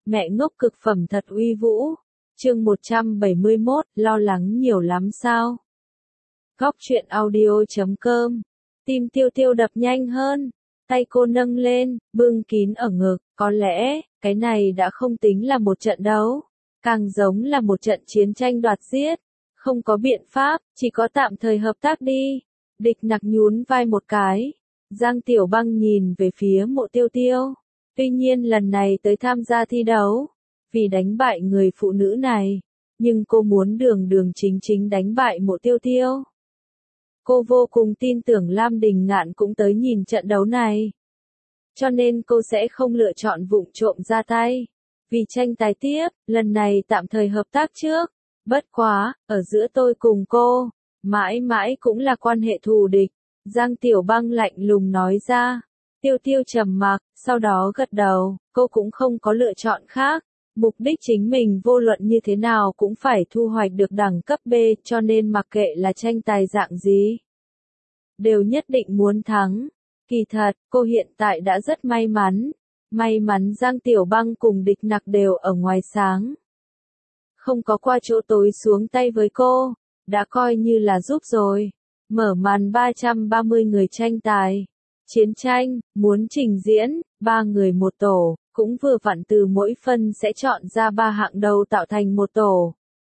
Mẹ ngốc cực phẩm thật uy vũ. Chương 171, lo lắng nhiều lắm sao? Góc truyện audio.com. Tim Tiêu Tiêu đập nhanh hơn, tay cô nâng lên, bưng kín ở ngực, có lẽ, cái này đã không tính là một trận đấu, càng giống là một trận chiến tranh đoạt giết. Không có biện pháp, chỉ có tạm thời hợp tác đi. Địch Nặc nhún vai một cái. Giang Tiểu Băng nhìn về phía Mộ Tiêu Tiêu. Tuy nhiên lần này tới tham gia thi đấu, vì đánh bại người phụ nữ này, nhưng cô muốn đường đường chính chính đánh bại Mộ Tiêu Tiêu. Cô vô cùng tin tưởng Lam Đình Ngạn cũng tới nhìn trận đấu này. Cho nên cô sẽ không lựa chọn vụng trộm ra tay. Vì tranh tài tiếp, lần này tạm thời hợp tác trước. Bất quá, ở giữa tôi cùng cô, mãi mãi cũng là quan hệ thù địch. Giang Tiểu Băng lạnh lùng nói ra. Tiêu Tiêu trầm mặc, sau đó gật đầu, cô cũng không có lựa chọn khác. Mục đích chính mình vô luận như thế nào cũng phải thu hoạch được đẳng cấp B, cho nên mặc kệ là tranh tài dạng gì, đều nhất định muốn thắng. Kỳ thật, cô hiện tại đã rất may mắn. May mắn Giang Tiểu Băng cùng Địch Nặc đều ở ngoài sáng. Không có qua chỗ tối xuống tay với cô, đã coi như là giúp rồi. Mở màn 330 người tranh tài. Chiến tranh, muốn trình diễn, 3 người một tổ, cũng vừa vặn từ mỗi phân sẽ chọn ra 3 hạng đầu tạo thành một tổ.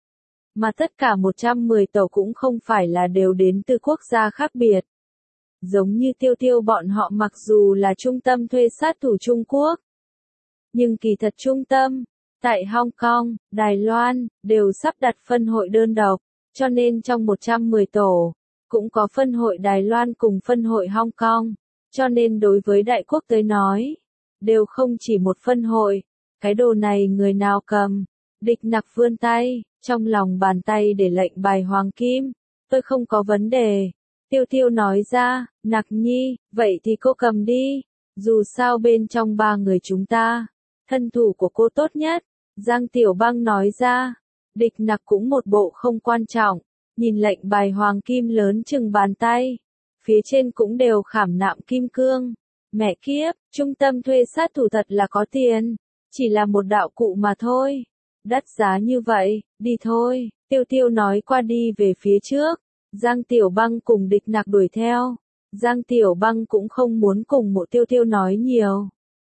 Mà tất cả 110 tổ cũng không phải là đều đến từ quốc gia khác biệt. Giống như Tiêu Tiêu bọn họ mặc dù là trung tâm thuê sát thủ Trung Quốc, nhưng kỳ thật trung tâm, tại Hong Kong, Đài Loan, đều sắp đặt phân hội đơn độc, cho nên trong 110 tổ, cũng có phân hội Đài Loan cùng phân hội Hong Kong, cho nên đối với đại quốc tới nói, đều không chỉ một phân hội, cái đồ này người nào cầm. Địch Nặc vươn tay, trong lòng bàn tay để lệnh bài hoàng kim, tôi không có vấn đề. Tiêu Tiêu nói ra, Nặc nhi, vậy thì cô cầm đi, dù sao bên trong 3 người chúng ta, thân thủ của cô tốt nhất. Giang Tiểu Băng nói ra, Địch Nặc cũng một bộ không quan trọng, nhìn lệnh bài hoàng kim lớn chừng bàn tay, phía trên cũng đều khảm nạm kim cương. Mẹ kiếp, trung tâm thuê sát thủ thật là có tiền, chỉ là một đạo cụ mà thôi. Đắt giá như vậy, đi thôi. Tiêu Tiêu nói qua đi về phía trước. Giang Tiểu Băng cùng Địch Nặc đuổi theo. Giang Tiểu Băng cũng không muốn cùng Mộ Tiêu Tiêu nói nhiều.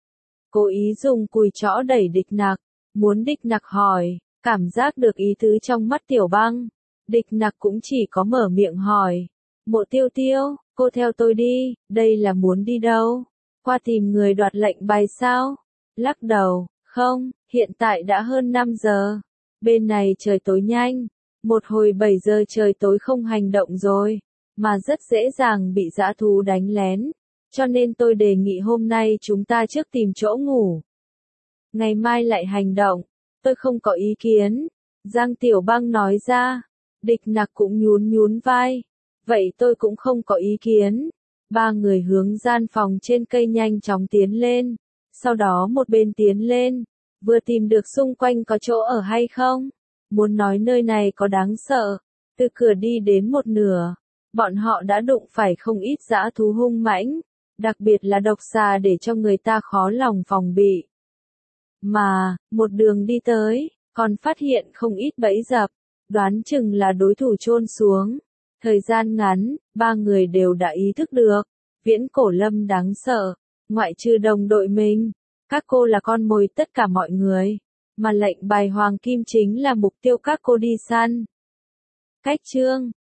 Cố ý dùng cùi chõ đẩy Địch Nặc, muốn Địch Nặc hỏi, cảm giác được ý tứ trong mắt Tiểu Băng. Địch Nặc cũng chỉ có mở miệng hỏi. Mộ Tiêu Tiêu, cô theo tôi đi, đây là muốn đi đâu? Qua tìm người đoạt lệnh bài sao? Lắc đầu, không, hiện tại đã hơn 5 giờ. Bên này trời tối nhanh. Một hồi 7 giờ trời tối không hành động rồi, mà rất dễ dàng bị dã thú đánh lén. Cho nên tôi đề nghị hôm nay chúng ta trước tìm chỗ ngủ. Ngày mai lại hành động, tôi không có ý kiến. Giang Tiểu Băng nói ra. Địch Nặc cũng nhún vai. Vậy tôi cũng không có ý kiến. 3 người hướng gian phòng trên cây nhanh chóng tiến lên. Sau đó một bên tiến lên, vừa tìm được xung quanh có chỗ ở hay không. Muốn nói nơi này có đáng sợ. Từ cửa đi đến một nửa, bọn họ đã đụng phải không ít dã thú hung mãnh, đặc biệt là độc xà để cho người ta khó lòng phòng bị. Mà, một đường đi tới, còn phát hiện không ít bẫy dập, đoán chừng là đối thủ chôn xuống. Thời gian ngắn, 3 người đều đã ý thức được, Viễn Cổ Lâm đáng sợ, ngoại trừ đồng đội mình, các cô là con mồi tất cả mọi người, mà lệnh bài hoàng kim chính là mục tiêu các cô đi săn. Cách chương